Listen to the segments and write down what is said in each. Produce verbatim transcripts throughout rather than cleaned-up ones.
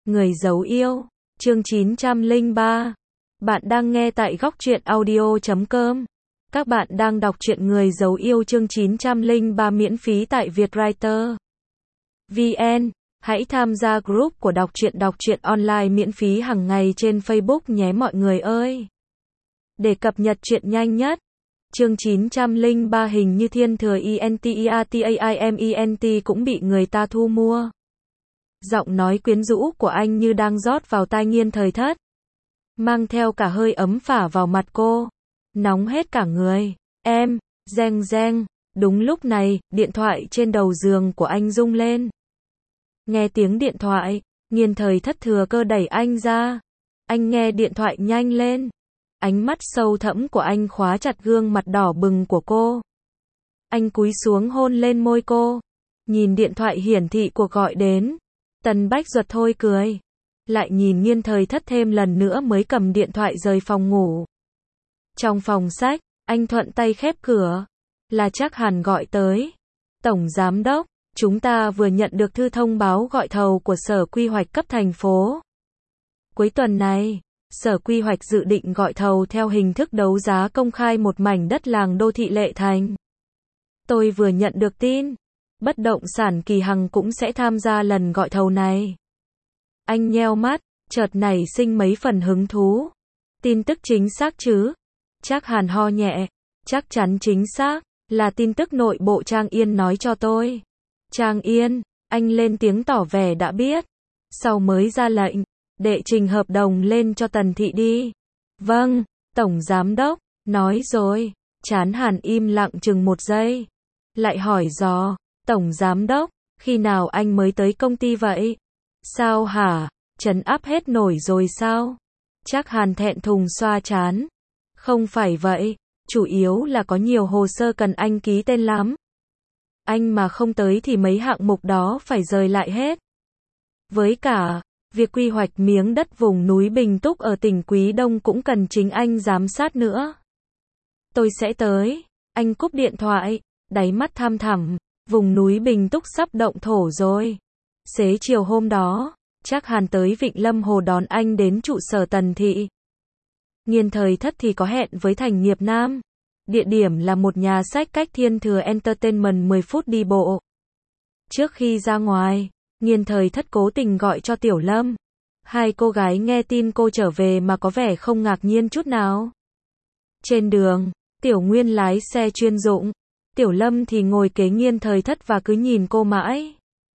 Người giấu yêu, chương chín trăm lẻ ba. Bạn đang nghe tại góc truyện audio chấm com. Các bạn đang đọc truyện Người giấu yêu chương chín trăm lẻ ba miễn phí tại Vietwriter vê en. Hãy tham gia group của đọc truyện đọc truyện online miễn phí hàng ngày trên Facebook nhé mọi người ơi. Để cập nhật truyện nhanh nhất. Chương chín trăm lẻ ba hình như thiên thừa Entertainment cũng bị người ta thu mua. Giọng nói quyến rũ của anh như đang rót vào tai Nghiên Thời Thất. Mang theo cả hơi ấm phả vào mặt cô. Nóng hết cả người. Em, reng reng. Đúng lúc này, điện thoại trên đầu giường của anh rung lên. Nghe tiếng điện thoại, Nghiên Thời Thất thừa cơ đẩy anh ra. Anh nghe điện thoại nhanh lên. Ánh mắt sâu thẫm của anh khóa chặt gương mặt đỏ bừng của cô. Anh cúi xuống hôn lên môi cô. Nhìn điện thoại hiển thị cuộc gọi đến. Tần Bách Duật thôi cười. Lại nhìn Nghiên Thời Thất thêm lần nữa mới cầm điện thoại rời phòng ngủ. Trong phòng sách, anh thuận tay khép cửa. Là Trác Hàn gọi tới. Tổng Giám đốc, chúng ta vừa nhận được thư thông báo gọi thầu của Sở Quy hoạch cấp thành phố. Cuối tuần này, Sở Quy hoạch dự định gọi thầu theo hình thức đấu giá công khai một mảnh đất làng đô thị Lệ Thành. Tôi vừa nhận được tin. Bất động sản Kỳ Hằng cũng sẽ tham gia lần gọi thầu này. Anh nheo mắt, chợt nảy sinh mấy phần hứng thú. Tin tức chính xác chứ? Trác Hàn ho nhẹ. Chắc chắn chính xác, là tin tức nội bộ Trang Yên nói cho tôi. Trang Yên, anh lên tiếng tỏ vẻ đã biết. Sau mới ra lệnh, đệ trình hợp đồng lên cho Tần Thị đi. Vâng, Tổng Giám đốc, nói rồi. Trán Hàn im lặng chừng một giây. Lại hỏi dò. Tổng Giám đốc, khi nào anh mới tới công ty vậy? Sao hả? Trấn áp hết nổi rồi sao? Trác Hàn thẹn thùng xoa trán. Không phải vậy, chủ yếu là có nhiều hồ sơ cần anh ký tên lắm. Anh mà không tới thì mấy hạng mục đó phải rời lại hết. Với cả, việc quy hoạch miếng đất vùng núi Bình Túc ở tỉnh Quý Đông cũng cần chính anh giám sát nữa. Tôi sẽ tới. Anh cúp điện thoại, đáy mắt thăm thẳm. Vùng núi Bình Túc sắp động thổ rồi. Xế chiều hôm đó, Trác Hàn tới Vịnh Lâm Hồ đón anh đến trụ sở Tần Thị. Nghiên Thời Thất thì có hẹn với Thành Nghiệp Nam. Địa điểm là một nhà sách cách Thiên Thừa Entertainment mười phút đi bộ. Trước khi ra ngoài, Nghiên Thời Thất cố tình gọi cho Tiểu Lâm. Hai cô gái nghe tin cô trở về mà có vẻ không ngạc nhiên chút nào. Trên đường, Tiểu Nguyên lái xe chuyên dụng. Tiểu Lâm thì ngồi kế Nghiên Thời Thất và cứ nhìn cô mãi.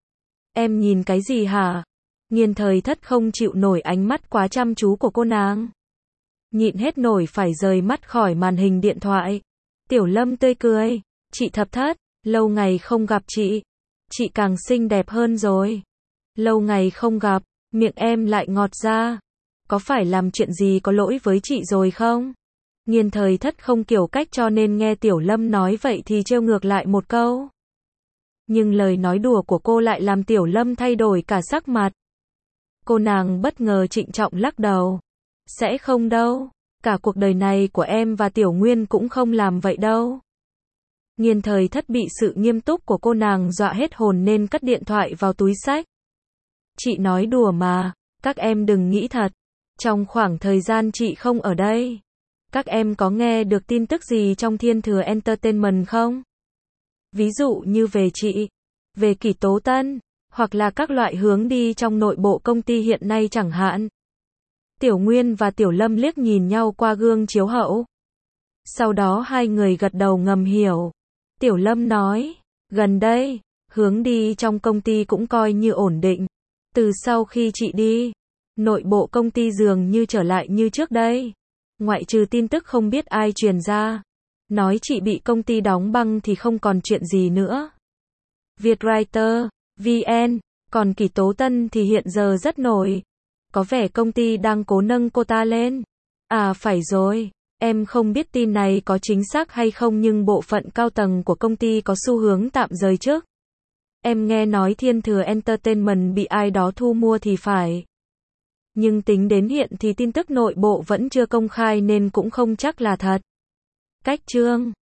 Em nhìn cái gì hả? Nghiên Thời Thất không chịu nổi ánh mắt quá chăm chú của cô nàng. Nhịn hết nổi phải rời mắt khỏi màn hình điện thoại. Tiểu Lâm tươi cười. Chị Thập Thất, lâu ngày không gặp chị. Chị càng xinh đẹp hơn rồi. Lâu ngày không gặp, miệng em lại ngọt ra. Có phải làm chuyện gì có lỗi với chị rồi không? Nghiên Thời Thất không kiểu cách cho nên nghe Tiểu Lâm nói vậy thì trêu ngược lại một câu. Nhưng lời nói đùa của cô lại làm Tiểu Lâm thay đổi cả sắc mặt. Cô nàng bất ngờ trịnh trọng lắc đầu. Sẽ không đâu, cả cuộc đời này của em và Tiểu Nguyên cũng không làm vậy đâu. Nghiên Thời Thất bị sự nghiêm túc của cô nàng dọa hết hồn nên cất điện thoại vào túi xách. Chị nói đùa mà, các em đừng nghĩ thật. Trong khoảng thời gian chị không ở đây, các em có nghe được tin tức gì trong Thiên Thừa Entertainment không? Ví dụ như về chị, về Kỷ Tố Tân, hoặc là các loại hướng đi trong nội bộ công ty hiện nay chẳng hạn. Tiểu Nguyên và Tiểu Lâm liếc nhìn nhau qua gương chiếu hậu. Sau đó hai người gật đầu ngầm hiểu. Tiểu Lâm nói, gần đây, hướng đi trong công ty cũng coi như ổn định. Từ sau khi chị đi, nội bộ công ty dường như trở lại như trước đây. Ngoại trừ tin tức không biết ai truyền ra. Nói chị bị công ty đóng băng thì không còn chuyện gì nữa. Vietwriter vê en, còn Kỷ Tố Tân thì hiện giờ rất nổi. Có vẻ công ty đang cố nâng cô ta lên. À phải rồi, em không biết tin này có chính xác hay không nhưng bộ phận cao tầng của công ty có xu hướng tạm rời chức. Em nghe nói Thiên Thừa Entertainment bị ai đó thu mua thì phải. Nhưng tính đến hiện thì tin tức nội bộ vẫn chưa công khai nên cũng không chắc là thật. Cách chương